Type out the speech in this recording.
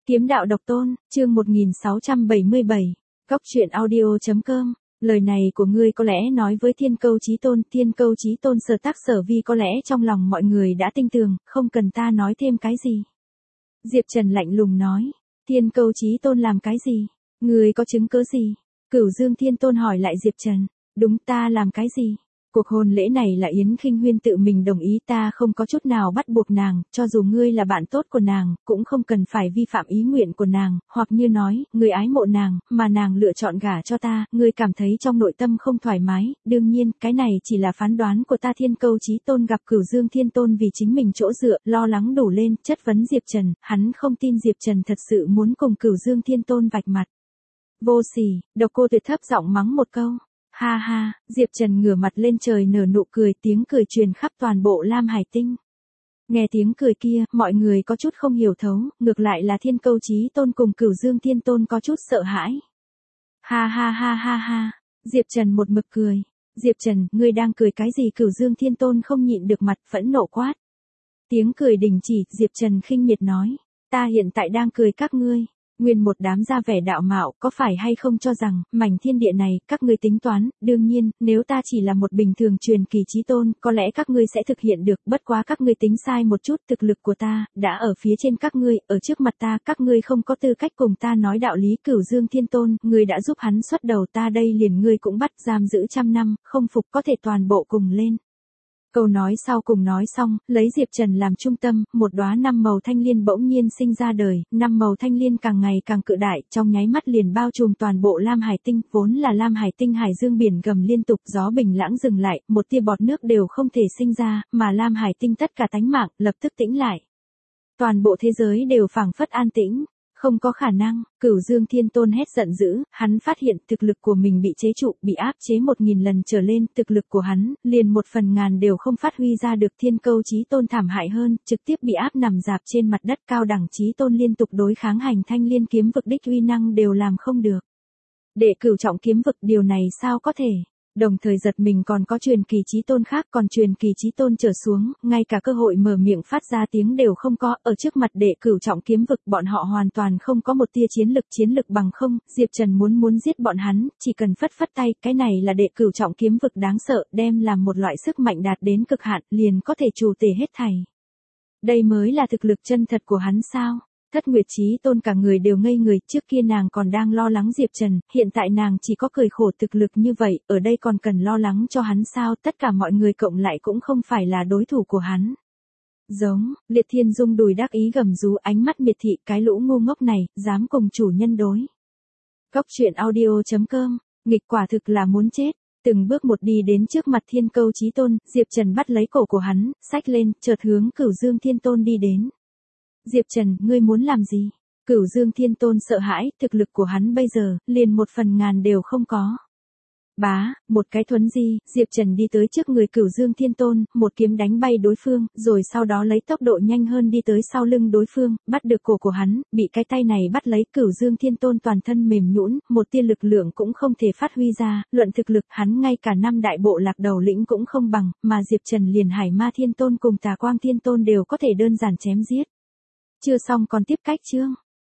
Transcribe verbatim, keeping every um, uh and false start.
Kiếm đạo độc tôn, chương một nghìn sáu trăm bảy mươi bảy, Cóc truyện audio.com. Lời này của ngươi có lẽ nói với Thiên Câu Chí Tôn, Thiên Câu Chí Tôn sở tác sở vi có lẽ trong lòng mọi người đã tinh tường, không cần ta nói thêm cái gì. Diệp Trần lạnh lùng nói, Thiên Câu Chí Tôn làm cái gì? Ngươi có chứng cứ gì? Cửu Dương Thiên Tôn hỏi lại Diệp Trần, đúng ta làm cái gì? Cuộc hôn lễ này là Yến Khinh Huyên tự mình đồng ý, ta không có chút nào bắt buộc nàng, cho dù ngươi là bạn tốt của nàng, cũng không cần phải vi phạm ý nguyện của nàng, hoặc như nói, ngươi ái mộ nàng, mà nàng lựa chọn gả cho ta, ngươi cảm thấy trong nội tâm không thoải mái, đương nhiên, cái này chỉ là phán đoán của ta. Thiên Câu Chí Tôn gặp Cửu Dương Thiên Tôn vì chính mình chỗ dựa, lo lắng đủ lên, chất vấn Diệp Trần, hắn không tin Diệp Trần thật sự muốn cùng Cửu Dương Thiên Tôn vạch mặt. Vô sỉ, Độc Cô Tuyệt thấp giọng mắng một câu. Ha ha, Diệp Trần ngửa mặt lên trời nở nụ cười, tiếng cười truyền khắp toàn bộ Lam Hải Tinh. Nghe tiếng cười kia, mọi người có chút không hiểu thấu, ngược lại là Thiên Câu Chí Tôn cùng Cửu Dương Thiên Tôn có chút sợ hãi. Ha ha ha ha ha, Diệp Trần một mực cười. Diệp Trần, ngươi đang cười cái gì? Cửu Dương Thiên Tôn không nhịn được mặt phẫn nộ quát. Tiếng cười đình chỉ, Diệp Trần khinh miệt nói, ta hiện tại đang cười các ngươi. Nguyên một đám ra vẻ đạo mạo, có phải hay không cho rằng, mảnh thiên địa này, các ngươi tính toán, đương nhiên, nếu ta chỉ là một bình thường truyền kỳ chí tôn, có lẽ các ngươi sẽ thực hiện được, bất quá các ngươi tính sai một chút, thực lực của ta, đã ở phía trên các ngươi, ở trước mặt ta, các ngươi không có tư cách cùng ta nói đạo lý. Cửu Dương Thiên Tôn, ngươi đã giúp hắn xuất đầu, ta đây liền ngươi cũng bắt giam giữ trăm năm, không phục có thể toàn bộ cùng lên. Câu nói sau cùng nói xong, lấy Diệp Trần làm trung tâm, một đóa năm màu thanh liên bỗng nhiên sinh ra đời, năm màu thanh liên càng ngày càng cự đại, trong nháy mắt liền bao trùm toàn bộ Lam Hải Tinh, vốn là Lam Hải Tinh hải dương biển gầm liên tục, gió bình lãng dừng lại, một tia bọt nước đều không thể sinh ra, mà Lam Hải Tinh tất cả tánh mạng, lập tức tĩnh lại. Toàn bộ thế giới đều phảng phất an tĩnh. Không có khả năng, Cửu Dương Thiên Tôn hét giận dữ, hắn phát hiện thực lực của mình bị chế trụ, bị áp chế một nghìn lần trở lên, thực lực của hắn, liền một phần ngàn đều không phát huy ra được. Thiên Câu Chí Tôn thảm hại hơn, trực tiếp bị áp nằm dạp trên mặt đất, cao đẳng chí tôn liên tục đối kháng hành thanh liên kiếm vực đích uy năng đều làm không được. Đệ cửu trọng kiếm vực, điều này sao có thể? Đồng thời giật mình còn có truyền kỳ chí tôn khác, còn truyền kỳ chí tôn trở xuống, ngay cả cơ hội mở miệng phát ra tiếng đều không có, ở trước mặt đệ cửu trọng kiếm vực, bọn họ hoàn toàn không có một tia chiến lực, chiến lực bằng không. Diệp Trần muốn muốn giết bọn hắn, chỉ cần phất phất tay, cái này là đệ cửu trọng kiếm vực đáng sợ, đem làm một loại sức mạnh đạt đến cực hạn, liền có thể trù tể hết thảy. Đây mới là thực lực chân thật của hắn sao? Thất Nguyệt Chí Tôn cả người đều ngây người, trước kia nàng còn đang lo lắng Diệp Trần, hiện tại nàng chỉ có cười khổ, thực lực như vậy, ở đây còn cần lo lắng cho hắn sao? Tất cả mọi người cộng lại cũng không phải là đối thủ của hắn. Giống, Liệt Thiên Dung đùi đắc ý gầm rú, ánh mắt miệt thị, cái lũ ngu ngốc này, dám cùng chủ nhân đối. Cóc truyện audio.com, nghịch quả thực là muốn chết. Từng bước một đi đến trước mặt Thiên Câu Chí Tôn, Diệp Trần bắt lấy cổ của hắn, xách lên, chợt hướng Cửu Dương Thiên Tôn đi đến. Diệp Trần, ngươi muốn làm gì? Cửu Dương Thiên Tôn sợ hãi, thực lực của hắn bây giờ, liền một phần ngàn đều không có. Bá, một cái thuấn di, Diệp Trần đi tới trước người Cửu Dương Thiên Tôn, một kiếm đánh bay đối phương, rồi sau đó lấy tốc độ nhanh hơn đi tới sau lưng đối phương, bắt được cổ của hắn, bị cái tay này bắt lấy. Cửu Dương Thiên Tôn toàn thân mềm nhũn, một tia lực lượng cũng không thể phát huy ra, luận thực lực hắn ngay cả năm đại bộ lạc đầu lĩnh cũng không bằng, mà Diệp Trần liền Hải Ma Thiên Tôn cùng Tà Quang Thiên Tôn đều có thể đơn giản chém giết. Chưa xong còn tiếp cách chương.